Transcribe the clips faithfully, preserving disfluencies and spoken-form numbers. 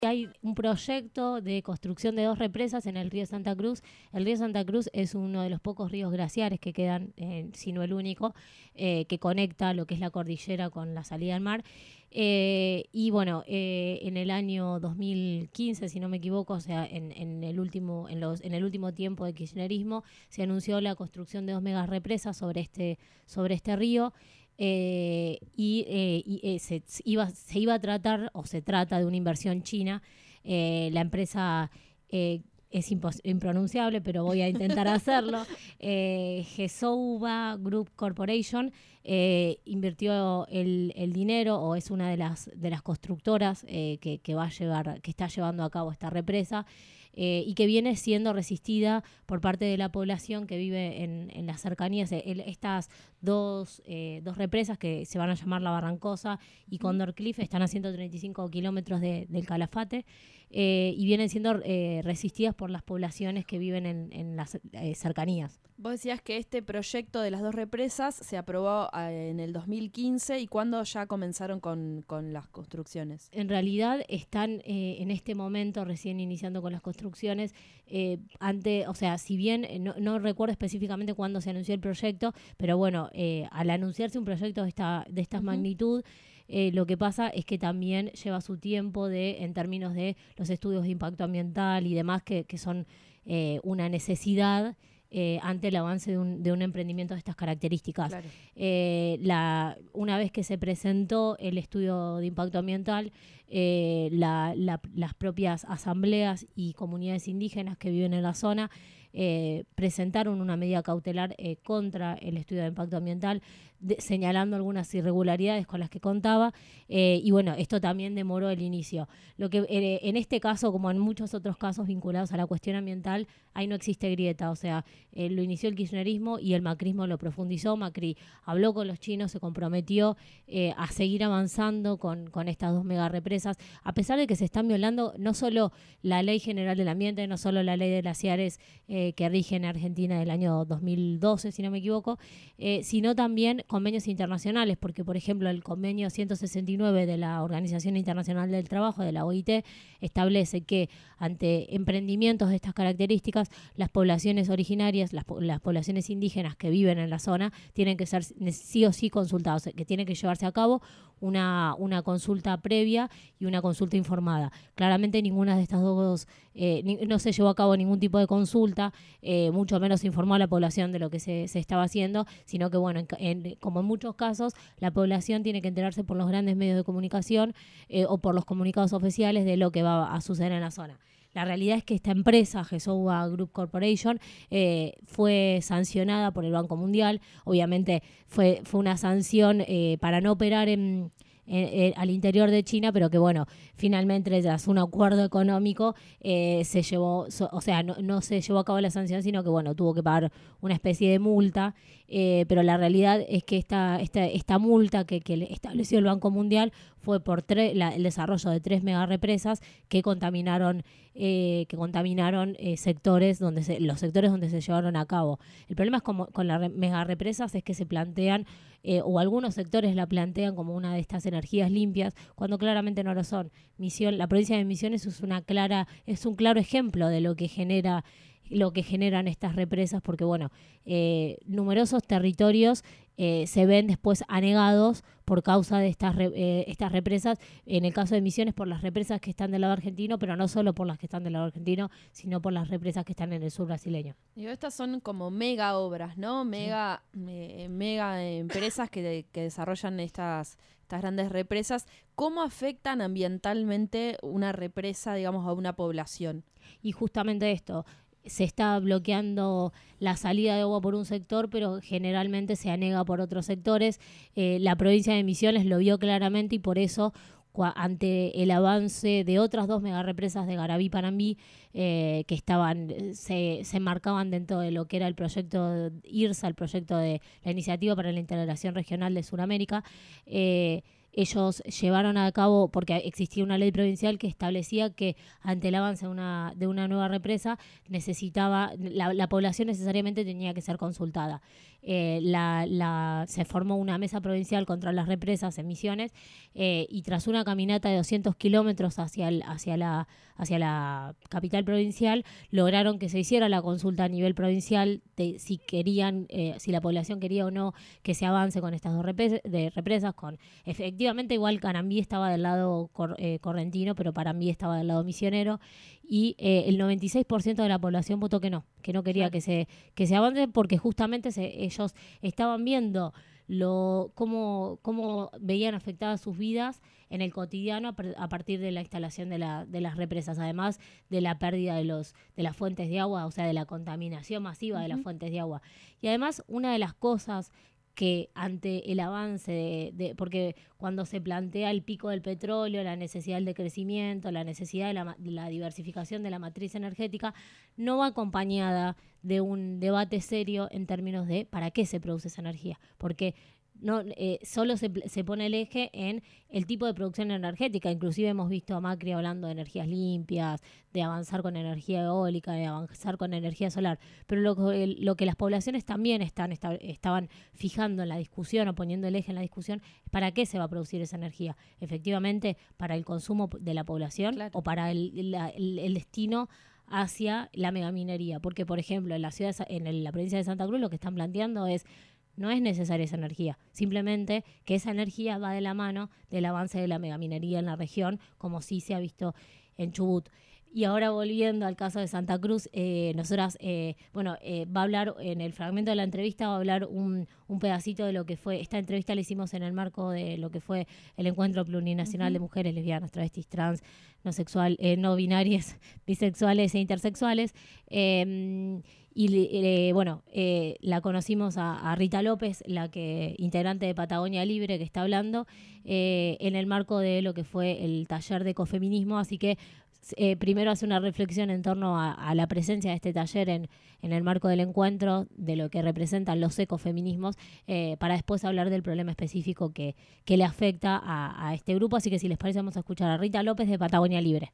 Hay un proyecto de construcción de dos represas en el río Santa Cruz. El río Santa Cruz es uno de los pocos ríos glaciares que quedan, eh, si no el único, eh, que conecta lo que es la cordillera con la salida al mar. Eh, y bueno, eh, en el año dos mil quince, si no me equivoco, o sea, en, en, el, último, en, los, en el último tiempo de kirchnerismo, se anunció la construcción de dos megas represas sobre este, sobre este río. Eh, y, eh, y eh, se, iba, se iba a tratar, o se trata de una inversión china. Eh, la empresa eh, es impos- impronunciable, pero voy a intentar hacerlo. Eh, Gesouba Group Corporation eh, invirtió el, el dinero, o es una de las, de las constructoras eh, que, que, va a llevar, que está llevando a cabo esta represa. Eh, y que viene siendo resistida por parte de la población que vive en, en las cercanías. El, estas dos, eh, dos represas, que se van a llamar La Barrancosa y Condor Cliff, están a ciento treinta y cinco kilómetros de, del Calafate, eh, y vienen siendo eh, resistidas por las poblaciones que viven en, en las eh, cercanías. Vos decías que este proyecto de las dos represas se aprobó eh, en el dos mil quince, ¿y cuándo ya comenzaron con, con las construcciones? En realidad están eh, en este momento recién iniciando con las construcciones. Eh, ante, o sea, si bien eh, no, no recuerdo específicamente cuándo se anunció el proyecto, pero bueno, eh, al anunciarse un proyecto de esta, de esta uh-huh. magnitud, eh, lo que pasa es que también lleva su tiempo de, en términos de los estudios de impacto ambiental y demás, que, que son eh, una necesidad Eh, ante el avance de un, de un emprendimiento de estas características. Claro. Eh, la, una vez que se presentó el estudio de impacto ambiental, eh, la, la, las propias asambleas y comunidades indígenas que viven en la zona eh, presentaron una medida cautelar eh, contra el estudio de impacto ambiental, de, señalando algunas irregularidades con las que contaba, eh, y bueno, esto también demoró el inicio. Lo que eh, en este caso, como en muchos otros casos vinculados a la cuestión ambiental, ahí no existe grieta, o sea, eh, lo inició el kirchnerismo y el macrismo lo profundizó. Macri habló con los chinos, se comprometió eh, a seguir avanzando con, con estas dos megarepresas, a pesar de que se están violando no solo la Ley General del Ambiente, no solo la Ley de Glaciares eh, que rige en Argentina del año dos mil doce, si no me equivoco, eh, sino también convenios internacionales, porque por ejemplo el convenio ciento sesenta y nueve de la Organización Internacional del Trabajo, de la O I T, establece que ante emprendimientos de estas características, las poblaciones originarias, las, las poblaciones indígenas que viven en la zona, tienen que ser sí o sí consultados, que tiene que llevarse a cabo una, una consulta previa y una consulta informada. Claramente ninguna de estas dos, eh, ni, no se llevó a cabo ningún tipo de consulta, eh, mucho menos informó a la población de lo que se, se estaba haciendo, sino que bueno, en, en, como en muchos casos, la población tiene que enterarse por los grandes medios de comunicación eh, o por los comunicados oficiales de lo que va a suceder en la zona. La realidad es que esta empresa, Gesouba Group Corporation, eh, fue sancionada por el Banco Mundial. Obviamente fue, fue una sanción eh, para no operar en, en, en, al interior de China, pero que bueno, finalmente tras un acuerdo económico eh, se llevó, so, o sea, no, no se llevó a cabo la sanción, sino que bueno, tuvo que pagar una especie de multa. Eh, pero la realidad es que esta, esta, esta multa que, que estableció el Banco Mundial fue por tre- la, el desarrollo de tres megarepresas que contaminaron, eh, que contaminaron eh, sectores donde se, los sectores donde se llevaron a cabo. El problema es como, con las re- megarepresas es que se plantean, eh, o algunos sectores la plantean como una de estas energías limpias, cuando claramente no lo son. Misión, la provincia de Misiones es una clara, es un claro ejemplo de lo que genera lo que generan estas represas, porque bueno, eh, numerosos territorios eh, se ven después anegados por causa de estas, re, eh, estas represas, en el caso de Misiones por las represas que están del lado argentino, pero no solo por las que están del lado argentino, sino por las represas que están en el sur brasileño. Y estas son como mega obras, ¿no? Mega, sí. eh, mega empresas que, que desarrollan estas, estas grandes represas. ¿Cómo afectan ambientalmente una represa, digamos, a una población? Y justamente esto, se está bloqueando la salida de agua por un sector, pero generalmente se anega por otros sectores. Eh, la provincia de Misiones lo vio claramente y por eso, cua- ante el avance de otras dos megarepresas de Garabí y Panambí, eh, que estaban, se, se marcaban dentro de lo que era el proyecto I R S A, el proyecto de la Iniciativa para la Integración Regional de Sudamérica, eh, ellos llevaron a cabo, porque existía una ley provincial que establecía que ante el avance de una, de una nueva represa necesitaba, la, la población necesariamente tenía que ser consultada. eh, la, la, se formó una mesa provincial contra las represas en Misiones eh, y tras una caminata de doscientos kilómetros hacia, el, hacia, la, hacia la capital provincial, lograron que se hiciera la consulta a nivel provincial de si querían, eh, si la población quería o no que se avance con estas dos represas, de represas. Con, efectivamente, igual Canambí estaba del lado cor, eh, correntino, pero Parambí estaba del lado misionero, y eh, el noventa y seis por ciento de la población votó que no, que no quería claro. que se que se avance, porque justamente se, ellos estaban viendo lo cómo, cómo veían afectadas sus vidas en el cotidiano a, a partir de la instalación de, la, de las represas, además de la pérdida de, los, de las fuentes de agua, o sea, de la contaminación masiva uh-huh. de las fuentes de agua. Y además, una de las cosas que ante el avance, de, de porque cuando se plantea el pico del petróleo, la necesidad de crecimiento, la necesidad de la, de la diversificación de la matriz energética, no va acompañada de un debate serio en términos de para qué se produce esa energía, porque no eh, solo se, se pone el eje en el tipo de producción energética. Inclusive hemos visto a Macri hablando de energías limpias, de avanzar con energía eólica, de avanzar con energía solar, pero lo, el, lo que las poblaciones también están esta, estaban fijando en la discusión o poniendo el eje en la discusión es para qué se va a producir esa energía, efectivamente para el consumo de la población claro. o para el, la, el, el destino hacia la megaminería, porque por ejemplo en la ciudad, en la provincia de Santa Cruz lo que están planteando es no es necesaria esa energía, simplemente que esa energía va de la mano del avance de la megaminería en la región, como sí se ha visto en Chubut. Y ahora volviendo al caso de Santa Cruz, eh, nosotras, eh, bueno, eh, va a hablar, en el fragmento de la entrevista va a hablar un, un pedacito de lo que fue, esta entrevista la hicimos en el marco de lo que fue el Encuentro Plurinacional uh-huh. de Mujeres Lesbianas, Travestis, Trans, no sexual, eh, no binarias, bisexuales e intersexuales. Eh, y eh, bueno, eh, la conocimos a, a Rita López, la que integrante de Patagonia Libre, que está hablando eh, en el marco de lo que fue el taller de ecofeminismo, así que Eh, primero hace una reflexión en torno a, a la presencia de este taller en, en el marco del encuentro, de lo que representan los ecofeminismos, eh, para después hablar del problema específico que, que le afecta a, a este grupo. Así que si les parece vamos a escuchar a Rita López de Patagonia Libre.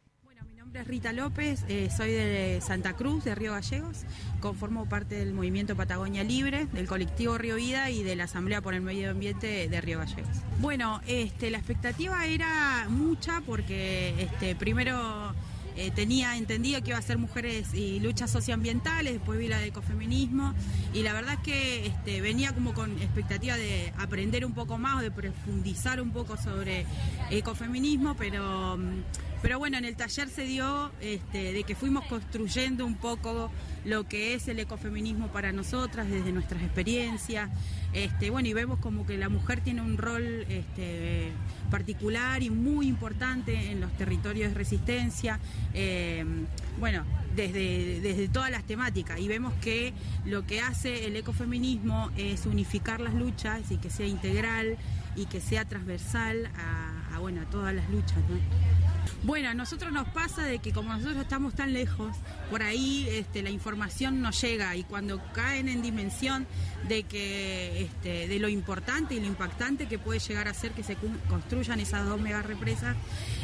Mi nombre es Rita López, eh, soy de Santa Cruz, de Río Gallegos, conformo parte del movimiento Patagonia Libre, del colectivo Río Vida y de la Asamblea por el Medio Ambiente de Río Gallegos. Bueno, este, la expectativa era mucha porque este, primero eh, tenía entendido que iba a ser mujeres y luchas socioambientales, después vi la de ecofeminismo y la verdad es que este, venía como con expectativa de aprender un poco más o de profundizar un poco sobre ecofeminismo, pero... Pero bueno, en el taller se dio este, de que fuimos construyendo un poco lo que es el ecofeminismo para nosotras, desde nuestras experiencias. Este, bueno, y vemos como que la mujer tiene un rol este, particular y muy importante en los territorios de resistencia, eh, bueno, desde, desde todas las temáticas. Y vemos que lo que hace el ecofeminismo es unificar las luchas y que sea integral y que sea transversal a, a, bueno, a todas las luchas, ¿no? Bueno, a nosotros nos pasa de que como nosotros estamos tan lejos, por ahí este, la información no llega y cuando caen en dimensión de que este, de lo importante y lo impactante que puede llegar a ser que se construyan esas dos mega represas,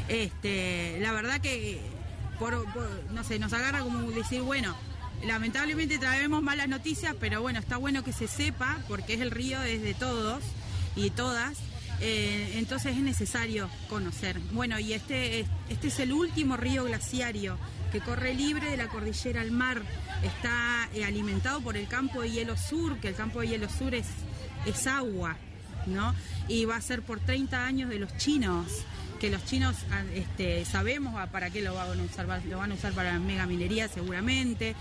este, la verdad que por, por, no sé, nos agarra como decir, bueno, lamentablemente traemos malas noticias, pero bueno, está bueno que se sepa porque es el río es de todos y todas. Eh, entonces es necesario conocer. Bueno, y este, este es el último río glaciario que corre libre de la cordillera al mar. Está eh, alimentado por el campo de hielo sur, que el campo de hielo sur es, es agua, ¿no? Y va a ser por treinta años de los chinos, que los chinos este, sabemos para qué lo van a usar, lo van a usar para la megaminería seguramente.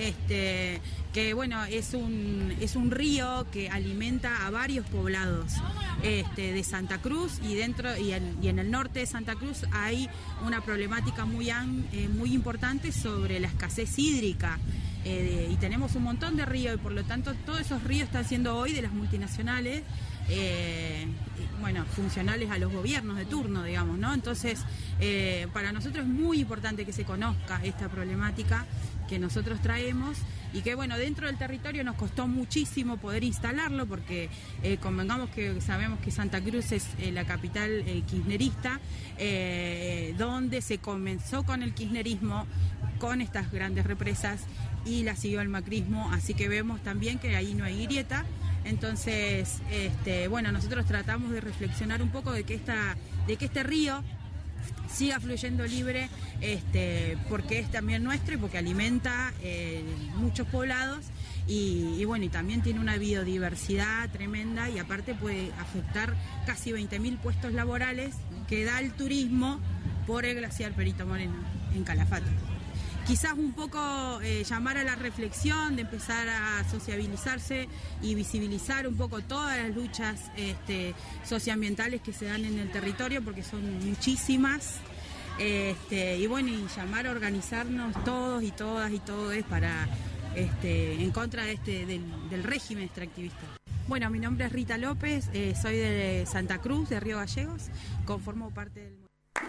Este, que bueno, es un, es un río que alimenta a varios poblados este, de Santa Cruz y dentro y en, y en el norte de Santa Cruz hay una problemática muy, eh, muy importante sobre la escasez hídrica. Eh, y tenemos un montón de ríos y por lo tanto todos esos ríos están siendo hoy de las multinacionales eh, bueno, funcionales a los gobiernos de turno, digamos, ¿no? Entonces, eh, para nosotros es muy importante que se conozca esta problemática que nosotros traemos y que, bueno, dentro del territorio nos costó muchísimo poder instalarlo porque eh, convengamos que sabemos que Santa Cruz es eh, la capital eh, kirchnerista, eh, donde se comenzó con el kirchnerismo, con estas grandes represas y la siguió el macrismo, así que vemos también que ahí no hay grieta. Entonces, este, bueno, nosotros tratamos de reflexionar un poco de que, esta, de que este río siga fluyendo libre, este, porque es también nuestro y porque alimenta eh, muchos poblados y, y bueno, y también tiene una biodiversidad tremenda y aparte puede afectar casi veinte mil puestos laborales que da el turismo por el glaciar Perito Moreno en Calafate. Quizás un poco eh, llamar a la reflexión, de empezar a sociabilizarse y visibilizar un poco todas las luchas este, socioambientales que se dan en el territorio, porque son muchísimas. Este, y bueno, y llamar a organizarnos todos y todas y todos para este, en contra de este, del, del régimen extractivista. Bueno, mi nombre es Rita López, eh, soy de Santa Cruz, de Río Gallegos, conformo parte del...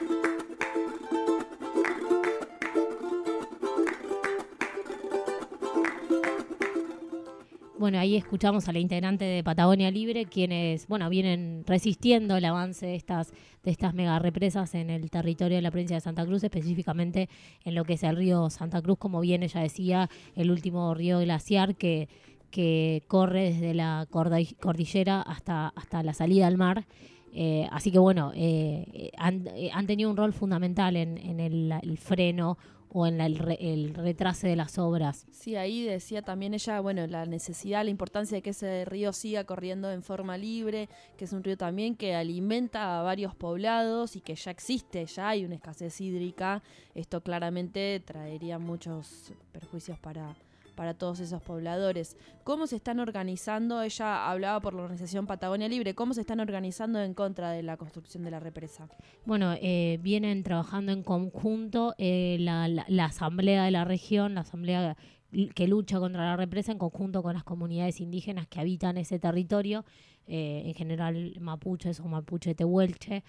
Bueno, ahí escuchamos a la integrante de Patagonia Libre, quienes, bueno, vienen resistiendo el avance de estas, de estas mega represas en el territorio de la provincia de Santa Cruz, específicamente en lo que es el río Santa Cruz, como bien ella decía, el último río glaciar que, que corre desde la cordillera hasta, hasta la salida al mar. Eh, así que, bueno, eh, han, eh, han tenido un rol fundamental en, en el, el freno o en la, el, re, el retrase de las obras. Sí, ahí decía también ella, bueno, la necesidad, la importancia de que ese río siga corriendo en forma libre, que es un río también que alimenta a varios poblados y que ya existe, ya hay una escasez hídrica. Esto claramente traería muchos perjuicios para, para todos esos pobladores. ¿Cómo se están organizando? Ella hablaba por la organización Patagonia Libre. ¿Cómo se están organizando en contra de la construcción de la represa? Bueno, eh, vienen trabajando en conjunto eh, la, la, la asamblea de la región, la asamblea que lucha contra la represa en conjunto con las comunidades indígenas que habitan ese territorio, eh, en general mapuches o mapuche tehuelche.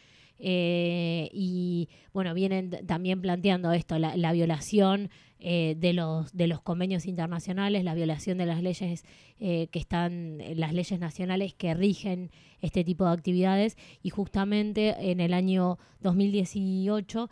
Eh, y bueno, vienen también planteando esto, la, la violación eh, de los de los convenios internacionales, la violación de las leyes eh, que están, las leyes nacionales que rigen este tipo de actividades, y justamente en el año dos mil dieciocho,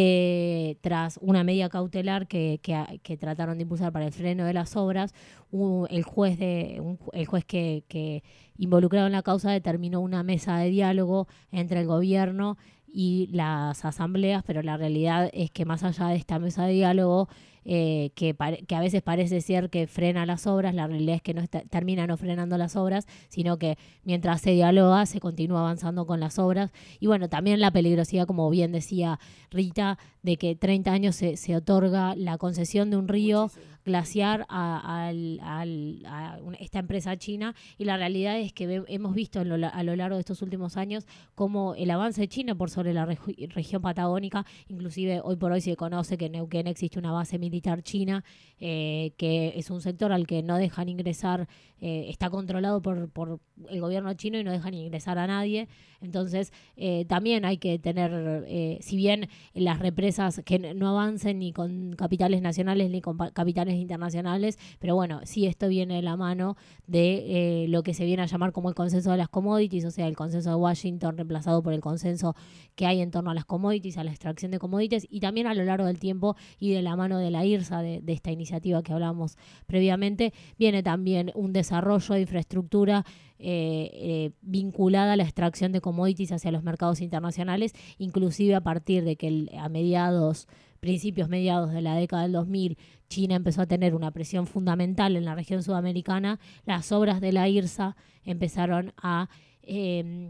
eh, tras una medida cautelar que, que, que trataron de impulsar para el freno de las obras, un, el juez de un, el juez que, que involucrado en la causa determinó una mesa de diálogo entre el gobierno y las asambleas, pero la realidad es que más allá de esta mesa de diálogo, eh, que, pare, que a veces parece ser que frena las obras, la realidad es que no está, termina no frenando las obras, sino que mientras se dialoga se continúa avanzando con las obras. Y bueno, también la peligrosidad, como bien decía Rita, de que treinta años se, se otorga la concesión de un río Muchísimo. glaciar a, a, a, a esta empresa china, y la realidad es que ve, hemos visto a lo, a lo largo de estos últimos años cómo el avance de China por sobre la regi- región patagónica, inclusive hoy por hoy se conoce que en Neuquén existe una base militar china, eh, que es un sector al que no dejan ingresar, eh, está controlado por, por el gobierno chino y no dejan ingresar a nadie. Entonces eh, también hay que tener, eh, si bien las represas que no avancen ni con capitales nacionales ni con pa- capitales internacionales, pero bueno, sí, esto viene de la mano de eh, lo que se viene a llamar como el consenso de las commodities, o sea, el consenso de Washington reemplazado por el consenso que hay en torno a las commodities, a la extracción de commodities, y también a lo largo del tiempo y de la mano de la I R S A, de, de esta iniciativa que hablábamos previamente, viene también un desarrollo de infraestructura Eh, eh, vinculada a la extracción de commodities hacia los mercados internacionales, inclusive a partir de que el, a mediados, principios mediados de la década del dos mil, China empezó a tener una presión fundamental en la región sudamericana, las obras de la I R S A empezaron a eh,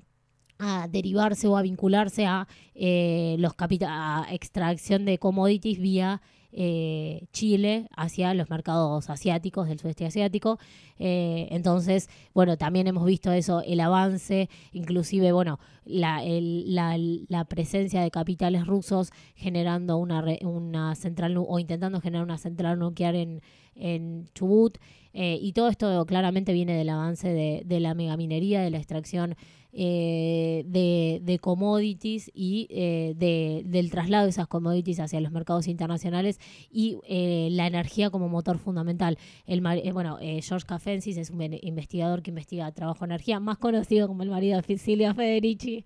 a derivarse o a vincularse a eh, los capita- a extracción de commodities vía eh, Chile hacia los mercados asiáticos, del sudeste asiático. Eh, entonces, bueno, también hemos visto eso, el avance, inclusive, bueno, la, el, la, la presencia de capitales rusos generando una, re, una central o intentando generar una central nuclear en, en Chubut. Eh, y todo esto claramente viene del avance de, de la megaminería, de la extracción eh, de, de commodities y eh, de, del traslado de esas commodities hacia los mercados internacionales y eh, la energía como motor fundamental. El, eh, bueno, eh, George Cafensis es un investigador que investiga trabajo energía, más conocido como el marido de Silvia Federici.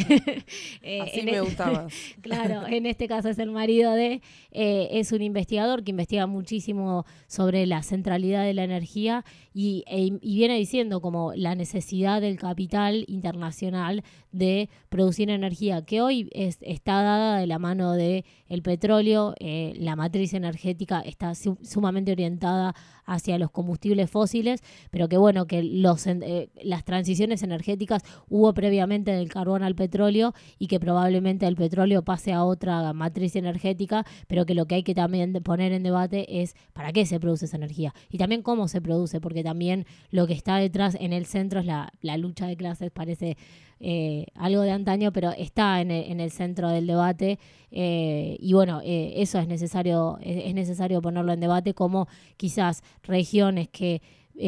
eh, Así me gusta más. Claro, en este caso es el marido de, eh, es un investigador que investiga muchísimo sobre la centralidad de la energía y, e, y viene diciendo como la necesidad del capital internacional nacional de producir energía que hoy es, está dada de la mano de el petróleo, eh, la matriz energética está su, sumamente orientada hacia los combustibles fósiles, pero que bueno, que los, eh, las transiciones energéticas hubo previamente del carbón al petróleo y que probablemente el petróleo pase a otra matriz energética, pero que lo que hay que también poner en debate es para qué se produce esa energía y también cómo se produce, porque también lo que está detrás en el centro es la, la lucha de clases, parece Eh, algo de antaño, pero está en el, en el centro del debate eh, y bueno, eh, eso es necesario, es, es necesario ponerlo en debate, como quizás regiones que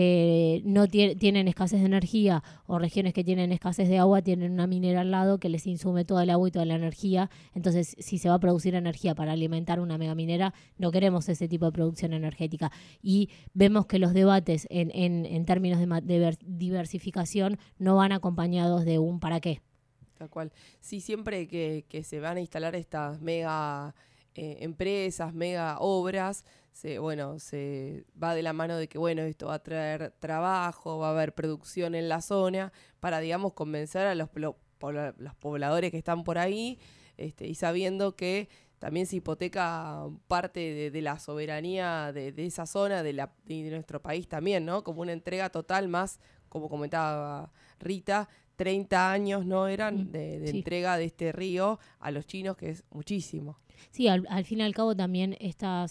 eh, no tienen escasez de energía o regiones que tienen escasez de agua tienen una minera al lado que les insume todo el agua y toda la energía. Entonces, si se va a producir energía para alimentar una megaminera, no queremos ese tipo de producción energética. Y vemos que los debates en, en, en términos de, de diversificación no van acompañados de un para qué. Tal cual. Sí, siempre que, que se van a instalar estas mega eh, empresas, mega obras, se, bueno, se va de la mano de que, bueno, esto va a traer trabajo, va a haber producción en la zona, para, digamos, convencer a los, los pobladores que están por ahí, este, y sabiendo que también se hipoteca parte de, de la soberanía de, de esa zona, de, la, de nuestro país también, ¿no? Como una entrega total más, como comentaba Rita, treinta años no eran de, de sí. entrega de este río a los chinos, que es muchísimo. Sí, al, al fin y al cabo también estas,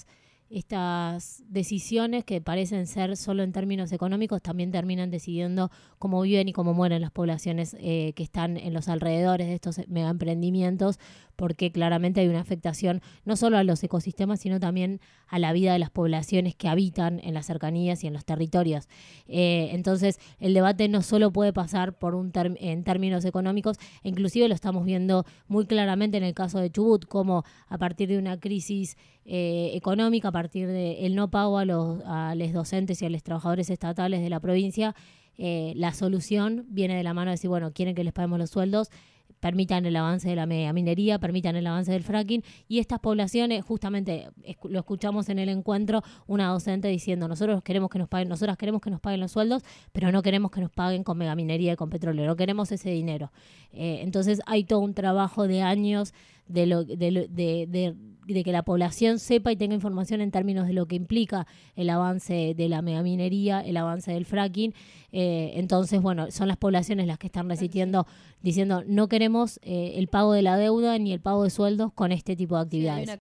estas decisiones que parecen ser solo en términos económicos también terminan decidiendo cómo viven y cómo mueren las poblaciones eh, que están en los alrededores de estos megaemprendimientos, porque claramente hay una afectación no solo a los ecosistemas, sino también a la vida de las poblaciones que habitan en las cercanías y en los territorios. Eh, entonces, el debate no solo puede pasar por un term- en términos económicos, e inclusive lo estamos viendo muy claramente en el caso de Chubut, como a partir de una crisis eh, económica, a partir del no pago a los, a los docentes y a los trabajadores estatales de la provincia, eh, la solución viene de la mano de decir, bueno, quieren que les paguemos los sueldos, permitan el avance de la minería, permitan el avance del fracking, y estas poblaciones, justamente esc- lo escuchamos en el encuentro, una docente diciendo, nosotros queremos que nos paguen, nosotras queremos que nos paguen los sueldos, pero no queremos que nos paguen con megaminería y con petróleo, no queremos ese dinero. Eh, entonces hay todo un trabajo de años de, lo, de, lo, de, de, de que la población sepa y tenga información en términos de lo que implica el avance de la megaminería, el avance del fracking. Eh, entonces, bueno, son las poblaciones las que están resistiendo, diciendo no queremos eh, el pago de la deuda ni el pago de sueldos con este tipo de actividades. Sí, hay una